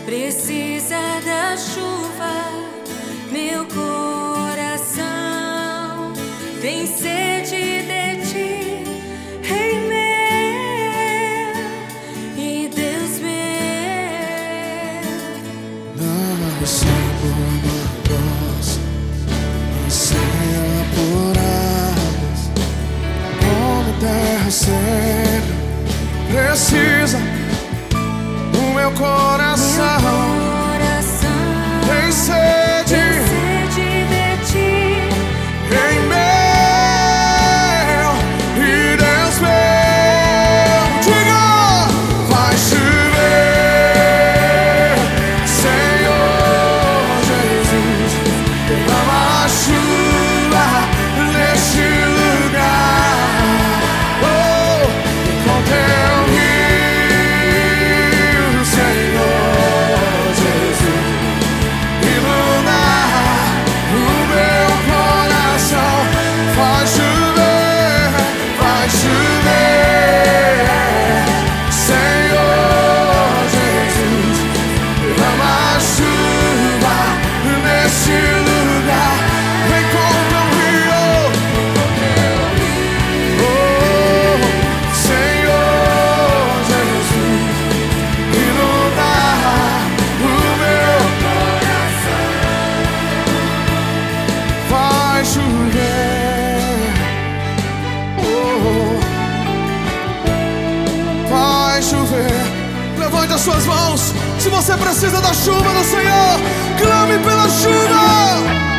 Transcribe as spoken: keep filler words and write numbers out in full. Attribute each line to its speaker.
Speaker 1: Precisa da chuva, meu coração tem sede de ti, Rei meu e Deus meu.
Speaker 2: Não sei por nós, anseia por águas, como terra seca, precisa o meu coração. Tem sede,
Speaker 1: de ti,
Speaker 2: Rei meu e Deus meu. Diga, vai chover, Senhor Jesus, derrama a chuva neste lugar. Oh, com teu rio, Senhor Jesus, iluminar o meu coração. Vai chover, vai chover, Senhor Jesus, derrama a chuva neste lugar. Vem com teu rio, oh, Senhor Jesus, iluminar o meu coração. Vai chover, oh, vai chover. Levante as suas mãos. Se você precisa da chuva do Senhor, clame pela chuva.